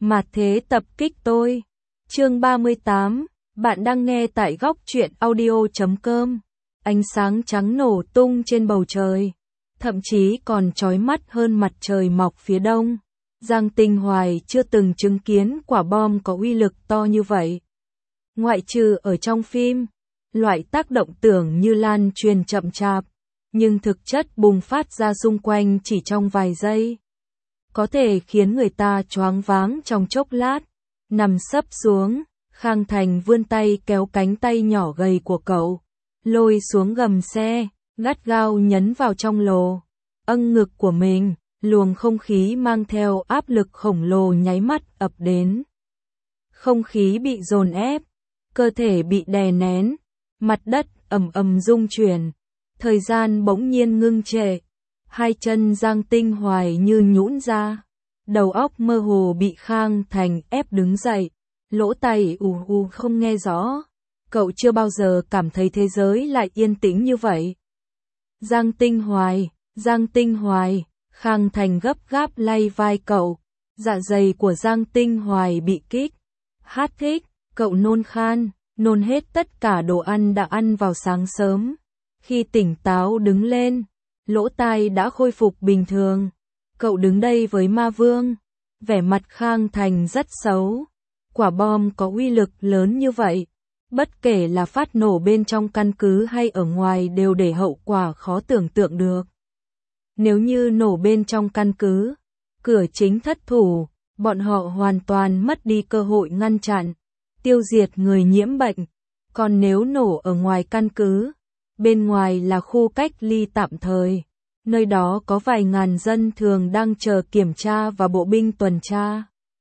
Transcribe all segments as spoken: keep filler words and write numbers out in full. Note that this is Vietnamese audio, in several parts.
mà thế tập kích tôi. Chương ba mươi tám, bạn đang nghe tại góc truyện audio chấm com. Ánh sáng trắng nổ tung trên bầu trời, thậm chí còn chói mắt hơn mặt trời mọc phía đông. Giang Tinh Hoài chưa từng chứng kiến quả bom có uy lực to như vậy. Ngoại trừ ở trong phim, loại tác động tưởng như lan truyền chậm chạp, nhưng thực chất bùng phát ra xung quanh chỉ trong vài giây. Có thể khiến người ta choáng váng trong chốc lát. Nằm sấp xuống, Khang Thành vươn tay kéo cánh tay nhỏ gầy của cậu, lôi xuống gầm xe, gắt gao nhấn vào trong lồ. Âng ngực của mình, luồng không khí mang theo áp lực khổng lồ nháy mắt ập đến. Không khí bị dồn ép, cơ thể bị đè nén, mặt đất ầm ầm rung chuyển, thời gian bỗng nhiên ngưng trệ. Hai chân Giang Tinh Hoài như nhũn ra, đầu óc mơ hồ bị Khang Thành ép đứng dậy, lỗ tai ù ù không nghe rõ. Cậu chưa bao giờ cảm thấy thế giới lại yên tĩnh như vậy. Giang Tinh Hoài, Giang Tinh Hoài, Khang Thành gấp gáp lay vai cậu. Dạ dày của Giang Tinh Hoài bị kích, hát thích, cậu nôn khan, nôn hết tất cả đồ ăn đã ăn vào sáng sớm. Khi tỉnh táo đứng lên, lỗ tai đã khôi phục bình thường. Cậu đứng đây với Ma Vương, vẻ mặt Khang Thành rất xấu. Quả bom có uy lực lớn như vậy, bất kể là phát nổ bên trong căn cứ hay ở ngoài đều để hậu quả khó tưởng tượng được. Nếu như nổ bên trong căn cứ, cửa chính thất thủ, bọn họ hoàn toàn mất đi cơ hội ngăn chặn, tiêu diệt người nhiễm bệnh. Còn nếu nổ ở ngoài căn cứ, bên ngoài là khu cách ly tạm thời, nơi đó có vài ngàn dân thường đang chờ kiểm tra và bộ binh tuần tra.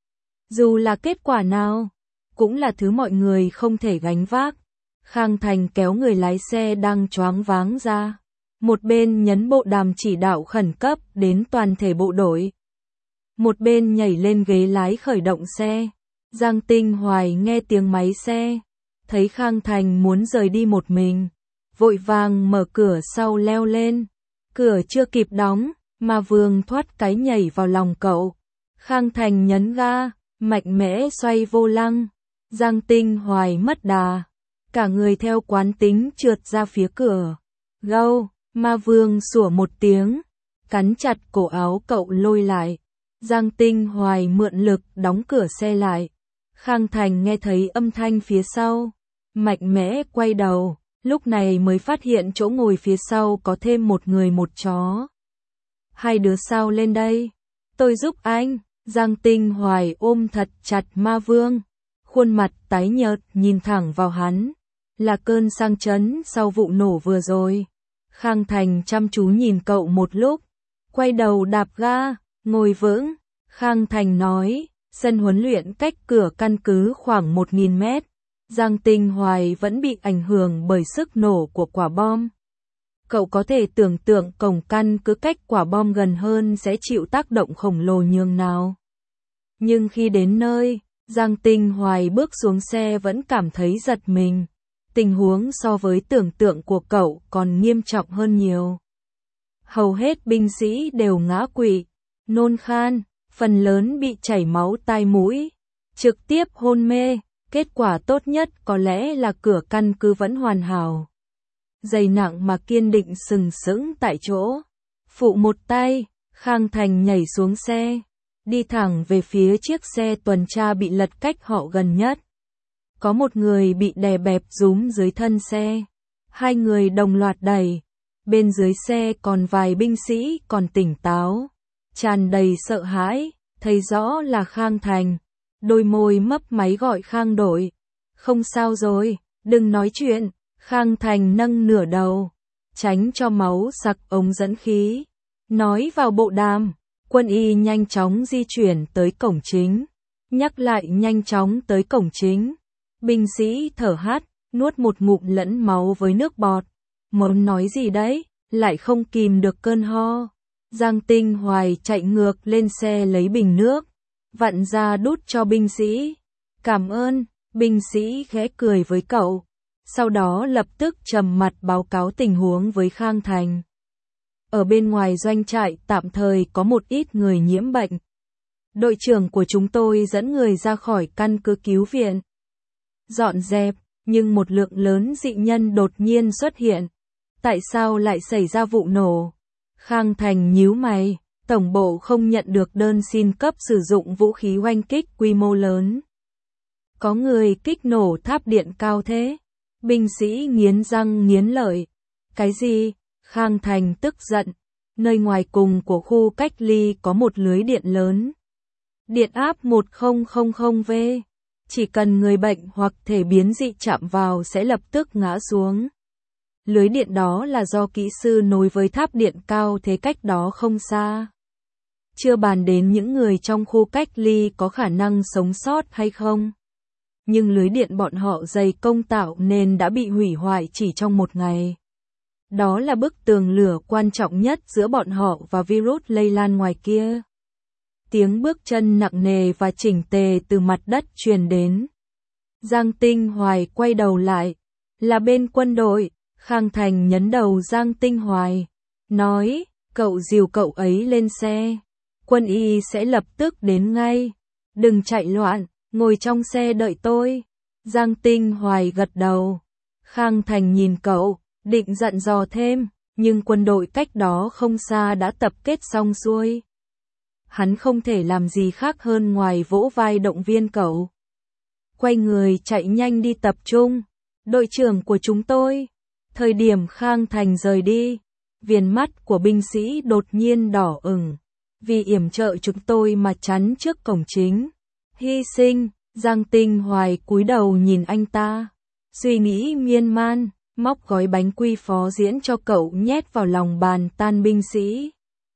Dù là kết quả nào, cũng là thứ mọi người không thể gánh vác. Khang Thành kéo người lái xe đang choáng váng ra, một bên nhấn bộ đàm chỉ đạo khẩn cấp đến toàn thể bộ đội, một bên nhảy lên ghế lái khởi động xe. Giang Tinh Hoài nghe tiếng máy xe, thấy Khang Thành muốn rời đi một mình, vội vàng mở cửa sau leo lên. Cửa chưa kịp đóng, Ma Vương thoát cái nhảy vào lòng cậu. Khang Thành nhấn ga, mạnh mẽ xoay vô lăng. Giang Tinh Hoài mất đà, cả người theo quán tính trượt ra phía cửa. Gâu, Ma Vương sủa một tiếng, cắn chặt cổ áo cậu lôi lại. Giang Tinh Hoài mượn lực đóng cửa xe lại. Khang Thành nghe thấy âm thanh phía sau, mạnh mẽ quay đầu, lúc này mới phát hiện chỗ ngồi phía sau có thêm một người một chó. Hai đứa sao lên đây? Tôi giúp anh. Giang Tinh Hoài ôm thật chặt Ma Vương, khuôn mặt tái nhợt nhìn thẳng vào hắn. Là cơn sang chấn sau vụ nổ vừa rồi. Khang Thành chăm chú nhìn cậu một lúc, quay đầu đạp ga, ngồi vững. Khang Thành nói, sân huấn luyện cách cửa căn cứ khoảng một nghìn mét. Giang Tinh Hoài vẫn bị ảnh hưởng bởi sức nổ của quả bom. Cậu có thể tưởng tượng cổng căn cứ cách quả bom gần hơn sẽ chịu tác động khổng lồ nhường nào. Nhưng khi đến nơi, Giang Tinh Hoài bước xuống xe vẫn cảm thấy giật mình. Tình huống so với tưởng tượng của cậu còn nghiêm trọng hơn nhiều. Hầu hết binh sĩ đều ngã quỵ, nôn khan, phần lớn bị chảy máu tai mũi, trực tiếp hôn mê. Kết quả tốt nhất có lẽ là cửa căn cứ vẫn hoàn hảo. Dày nặng mà kiên định sừng sững tại chỗ. Phụ một tay, Khang Thành nhảy xuống xe, đi thẳng về phía chiếc xe tuần tra bị lật cách họ gần nhất. Có một người bị đè bẹp rúm dưới thân xe. Hai người đồng loạt đẩy. Bên dưới xe còn vài binh sĩ còn tỉnh táo, tràn đầy sợ hãi, thấy rõ là Khang Thành. Đôi môi mấp máy gọi Khang đội. Không sao rồi, đừng nói chuyện. Khang Thành nâng nửa đầu, tránh cho máu sặc ống dẫn khí. Nói vào bộ đàm, quân y nhanh chóng di chuyển tới cổng chính. Nhắc lại nhanh chóng tới cổng chính. Binh sĩ thở hắt, nuốt một ngụm lẫn máu với nước bọt. Muốn nói gì đấy, lại không kìm được cơn ho. Giang Tinh Hoài chạy ngược lên xe lấy bình nước, vặn ra đút cho binh sĩ. Cảm ơn, binh sĩ khẽ cười với cậu. Sau đó lập tức trầm mặt báo cáo tình huống với Khang Thành. Ở bên ngoài doanh trại tạm thời có một ít người nhiễm bệnh. Đội trưởng của chúng tôi dẫn người ra khỏi căn cứ cứu viện. Dọn dẹp, nhưng một lượng lớn dị nhân đột nhiên xuất hiện. Tại sao lại xảy ra vụ nổ? Khang Thành nhíu mày, tổng bộ không nhận được đơn xin cấp sử dụng vũ khí oanh kích quy mô lớn. Có người kích nổ tháp điện cao thế. Binh sĩ nghiến răng nghiến lợi. Cái gì? Khang Thành tức giận. Nơi ngoài cùng của khu cách ly có một lưới điện lớn. Điện áp một nghìn vê. Chỉ cần người bệnh hoặc thể biến dị chạm vào sẽ lập tức ngã xuống. Lưới điện đó là do kỹ sư nối với tháp điện cao thế cách đó không xa. Chưa bàn đến những người trong khu cách ly có khả năng sống sót hay không. Nhưng lưới điện bọn họ dày công tạo nên đã bị hủy hoại chỉ trong một ngày. Đó là bức tường lửa quan trọng nhất giữa bọn họ và virus lây lan ngoài kia. Tiếng bước chân nặng nề và chỉnh tề từ mặt đất truyền đến. Giang Tinh Hoài quay đầu lại. Là bên quân đội. Khang Thành nhấn đầu Giang Tinh Hoài. Nói, cậu dìu cậu ấy lên xe. Quân y sẽ lập tức đến ngay. Đừng chạy loạn, ngồi trong xe đợi tôi. Giang Tinh Hoài gật đầu. Khang Thành nhìn cậu, định dặn dò thêm, nhưng quân đội cách đó không xa đã tập kết xong xuôi. Hắn không thể làm gì khác hơn ngoài vỗ vai động viên cậu. Quay người chạy nhanh đi tập trung. Đội trưởng của chúng tôi. Thời điểm Khang Thành rời đi, viền mắt của binh sĩ đột nhiên đỏ ửng. Vì yểm trợ chúng tôi mà chắn trước cổng chính. Hy sinh, Giang Tinh Hoài cúi đầu nhìn anh ta. Suy nghĩ miên man, móc gói bánh quy phó diễn cho cậu nhét vào lòng bàn tan binh sĩ.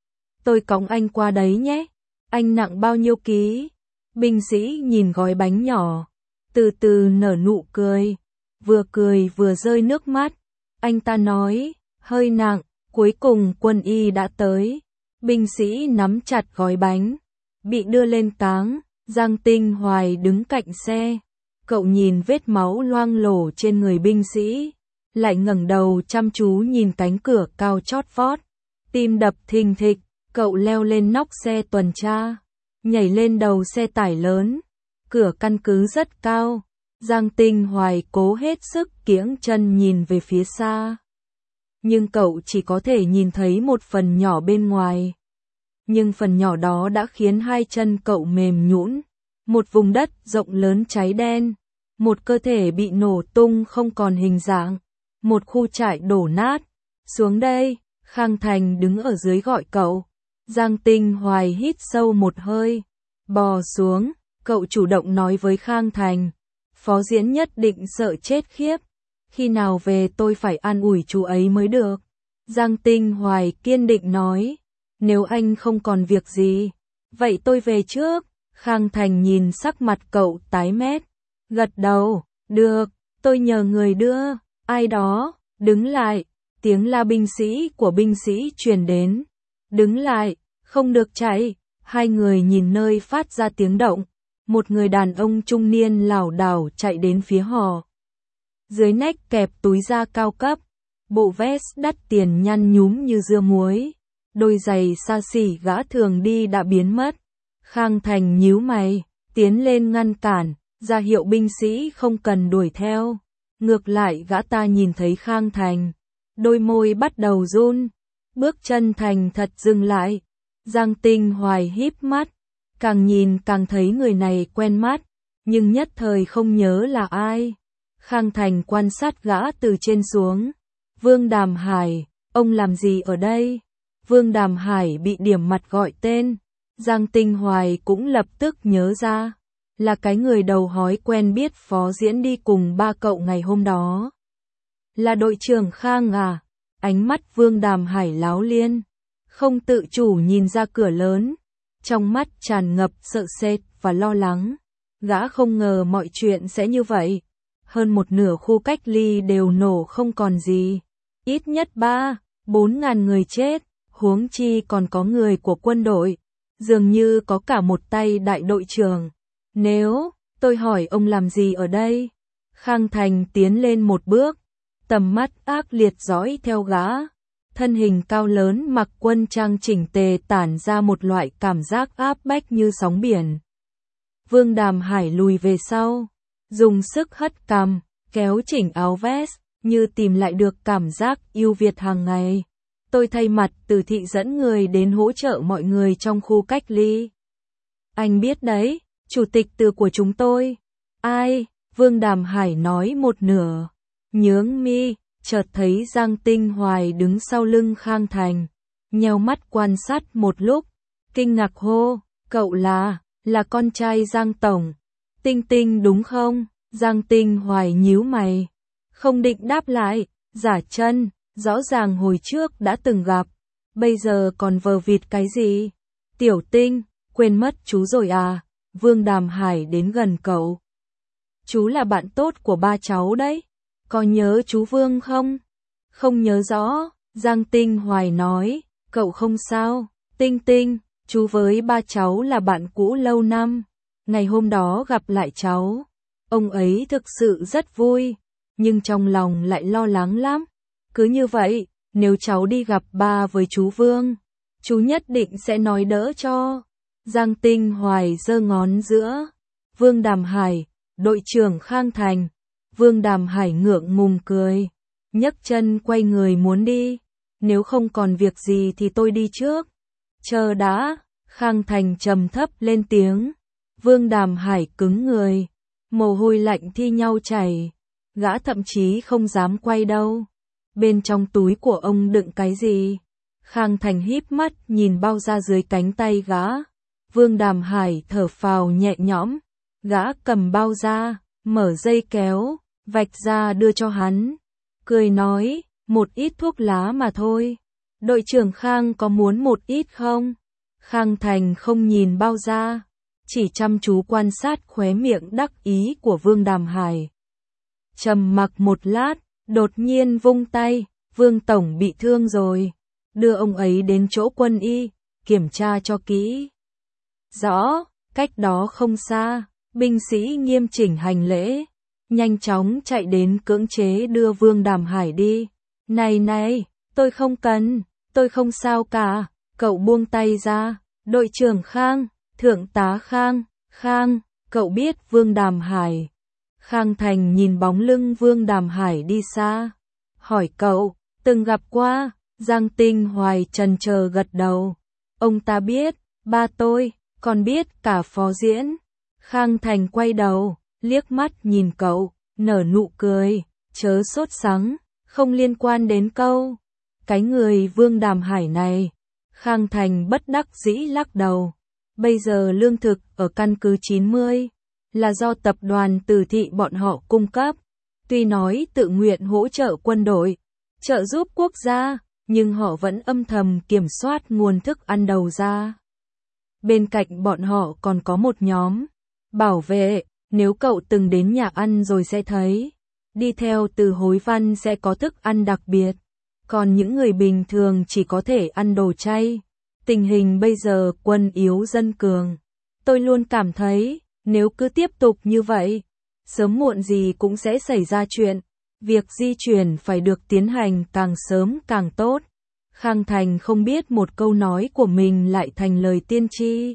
Tôi cõng anh qua đấy nhé. Anh nặng bao nhiêu ký? Binh sĩ nhìn gói bánh nhỏ, từ từ nở nụ cười. Vừa cười vừa rơi nước mắt. Anh ta nói, hơi nặng. Cuối cùng quân y đã tới. Binh sĩ nắm chặt gói bánh, bị đưa lên cáng. Giang Tinh Hoài đứng cạnh xe. Cậu nhìn vết máu loang lổ trên người binh sĩ, lại ngẩng đầu chăm chú nhìn cánh cửa cao chót vót. Tim đập thình thịch, cậu leo lên nóc xe tuần tra, nhảy lên đầu xe tải lớn. Cửa căn cứ rất cao. Giang Tinh Hoài cố hết sức kiễng chân nhìn về phía xa. Nhưng cậu chỉ có thể nhìn thấy một phần nhỏ bên ngoài. Nhưng phần nhỏ đó đã khiến hai chân cậu mềm nhũn. Một vùng đất rộng lớn cháy đen. Một cơ thể bị nổ tung không còn hình dạng. Một khu trại đổ nát. Xuống đây, Khang Thành đứng ở dưới gọi cậu. Giang Tinh Hoài hít sâu một hơi. Bò xuống, cậu chủ động nói với Khang Thành. Phó diễn nhất định sợ chết khiếp. Khi nào về tôi phải an ủi chú ấy mới được. Giang Tinh Hoài kiên định nói. Nếu anh không còn việc gì, vậy tôi về trước. Khang Thành nhìn sắc mặt cậu tái mét. Gật đầu, được, tôi nhờ người đưa. Ai đó, đứng lại. Tiếng la binh sĩ của binh sĩ truyền đến. Đứng lại, không được chạy. Hai người nhìn nơi phát ra tiếng động. Một người đàn ông trung niên lảo đảo chạy đến phía họ. Dưới nách kẹp túi da cao cấp. Bộ vest đắt tiền nhăn nhúm như dưa muối. Đôi giày xa xỉ gã thường đi đã biến mất. Khang Thành nhíu mày, tiến lên ngăn cản, ra hiệu binh sĩ không cần đuổi theo. Ngược lại gã ta nhìn thấy Khang Thành, đôi môi bắt đầu run, bước chân thành thật dừng lại. Giang Tinh Hoài híp mắt, càng nhìn càng thấy người này quen mắt, nhưng nhất thời không nhớ là ai. Khang Thành quan sát gã từ trên xuống. Vương Đàm Hải, ông làm gì ở đây? Vương Đàm Hải bị điểm mặt gọi tên. Giang Tinh Hoài cũng lập tức nhớ ra. Là cái người đầu hói quen biết phó diễn đi cùng ba cậu ngày hôm đó. Là đội trưởng Khang à? Ánh mắt Vương Đàm Hải láo liên. Không tự chủ nhìn ra cửa lớn. Trong mắt tràn ngập sợ sệt và lo lắng. Gã không ngờ mọi chuyện sẽ như vậy. Hơn một nửa khu cách ly đều nổ không còn gì. Ít nhất ba, bốn ngàn người chết. Huống chi còn có người của quân đội. Dường như có cả một tay đại đội trưởng. Nếu, tôi hỏi ông làm gì ở đây? Khang Thành tiến lên một bước. Tầm mắt ác liệt dõi theo gã. thân hình cao lớn mặc quân trang chỉnh tề tản ra một loại cảm giác áp bách như sóng biển. Vương Đàm Hải lùi về sau, dùng sức hất cằm, kéo chỉnh áo vest, như tìm lại được cảm giác yêu Việt hàng ngày. Tôi thay mặt Từ Thị dẫn người đến hỗ trợ mọi người trong khu cách ly. Anh biết đấy, chủ tịch Từ của chúng tôi. Ai? Vương Đàm Hải nói một nửa. Nhướng mi, chợt thấy Giang Tinh Hoài đứng sau lưng Khang Thành. Nheo mắt quan sát một lúc, kinh ngạc hô, cậu là, là con trai Giang Tổng. Tinh Tinh đúng không? Giang Tinh Hoài nhíu mày. Không định đáp lại, giả chân, rõ ràng hồi trước đã từng gặp. Bây giờ còn vờ vịt cái gì? Tiểu Tinh, quên mất chú rồi à? Vương Đàm Hải đến gần cậu. Chú là bạn tốt của ba cháu đấy. Có nhớ chú Vương không? Không nhớ rõ, Giang Tinh Hoài nói, cậu không sao. Tinh Tinh, chú với ba cháu là bạn cũ lâu năm. Ngày hôm đó gặp lại cháu, ông ấy thực sự rất vui, nhưng trong lòng lại lo lắng lắm. Cứ như vậy, nếu cháu đi gặp ba với chú Vương, chú nhất định sẽ nói đỡ cho. Giang Tinh Hoài giơ ngón giữa. Vương Đàm Hải, đội trưởng Khang Thành. Vương Đàm Hải ngượng ngùng cười, nhấc chân quay người muốn đi. Nếu không còn việc gì thì tôi đi trước. Chờ đã, Khang Thành trầm thấp lên tiếng. Vương Đàm Hải cứng người, mồ hôi lạnh thi nhau chảy. Gã thậm chí không dám quay đâu. Bên trong túi của ông đựng cái gì? Khang Thành híp mắt nhìn bao da dưới cánh tay gã. Vương Đàm Hải thở phào nhẹ nhõm. Gã cầm bao da, mở dây kéo, vạch ra đưa cho hắn. Cười nói, một ít thuốc lá mà thôi. Đội trưởng Khang có muốn một ít không? Khang Thành không nhìn bao da, chỉ chăm chú quan sát khóe miệng đắc ý của Vương Đàm Hải. Trầm mặc một lát, đột nhiên vung tay, Vương Tổng bị thương rồi. Đưa ông ấy đến chỗ quân y, kiểm tra cho kỹ. Rõ, cách đó không xa, binh sĩ nghiêm chỉnh hành lễ, nhanh chóng chạy đến cưỡng chế đưa Vương Đàm Hải đi. Này này, tôi không cần, tôi không sao cả, cậu buông tay ra. Đội trưởng Khang, thượng tá Khang, Khang, cậu biết Vương Đàm Hải. Khang Thành nhìn bóng lưng Vương Đàm Hải đi xa, hỏi cậu, từng gặp qua? Giang Tinh Hoài trần chờ gật đầu. Ông ta biết, ba tôi, còn biết cả phó diễn. Khang Thành quay đầu, liếc mắt nhìn cậu, nở nụ cười, chớ sốt sắng, không liên quan đến câu. Cái người Vương Đàm Hải này. Khang Thành bất đắc dĩ lắc đầu. Bây giờ lương thực ở căn cứ chín mươi là do tập đoàn Từ Thị bọn họ cung cấp. Tuy nói tự nguyện hỗ trợ quân đội, trợ giúp quốc gia, nhưng họ vẫn âm thầm kiểm soát nguồn thức ăn đầu ra. Bên cạnh bọn họ còn có một nhóm bảo vệ, nếu cậu từng đến nhà ăn rồi sẽ thấy. Đi theo từ hối văn sẽ có thức ăn đặc biệt. Còn những người bình thường chỉ có thể ăn đồ chay. Tình hình bây giờ quân yếu dân cường. Tôi luôn cảm thấy, nếu cứ tiếp tục như vậy, sớm muộn gì cũng sẽ xảy ra chuyện. Việc di chuyển phải được tiến hành càng sớm càng tốt. Khang Thành không biết một câu nói của mình lại thành lời tiên tri.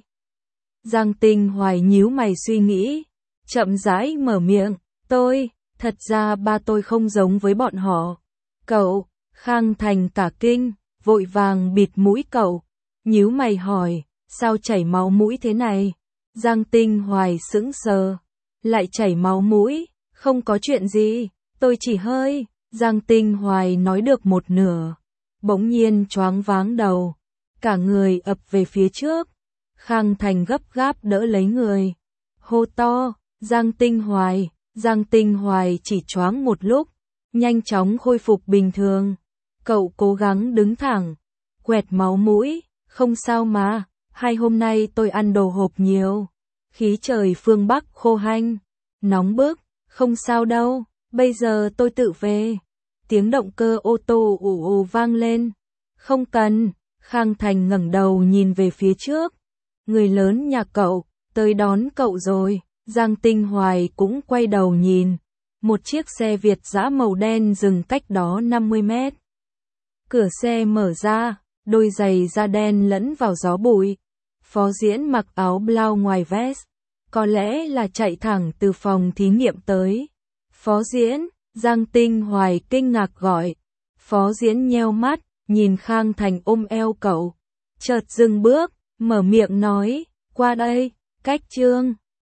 Giang Tinh Hoài nhíu mày suy nghĩ, chậm rãi mở miệng, tôi, thật ra ba tôi không giống với bọn họ. Cậu, Khang Thành cả kinh, vội vàng bịt mũi cậu, nhíu mày hỏi, sao chảy máu mũi thế này? Giang Tinh Hoài sững sờ, lại chảy máu mũi, không có chuyện gì, tôi chỉ hơi. Giang Tinh Hoài nói được một nửa, bỗng nhiên choáng váng đầu, cả người ập về phía trước. Khang Thành gấp gáp đỡ lấy người, hô to, Giang Tinh Hoài. Giang Tinh Hoài chỉ choáng một lúc, nhanh chóng khôi phục bình thường. Cậu cố gắng đứng thẳng, quẹt máu mũi, không sao mà, hai hôm nay tôi ăn đồ hộp nhiều. Khí trời phương Bắc khô hanh, nóng bức, không sao đâu, bây giờ tôi tự về. Tiếng động cơ ô tô ù ù vang lên. Không cần, Khang Thành ngẩng đầu nhìn về phía trước. Người lớn nhà cậu, tới đón cậu rồi. Giang Tinh Hoài cũng quay đầu nhìn. Một chiếc xe Việt dã màu đen dừng cách đó năm mươi mét. Cửa xe mở ra, đôi giày da đen lẫn vào gió bụi. Phó Diễn mặc áo blau ngoài vest, có lẽ là chạy thẳng từ phòng thí nghiệm tới. Phó Diễn, Giang Tinh Hoài kinh ngạc gọi. Phó Diễn nheo mắt, nhìn Khang Thành ôm eo cậu. Chợt dừng bước, mở miệng nói, qua đây, cách Trương.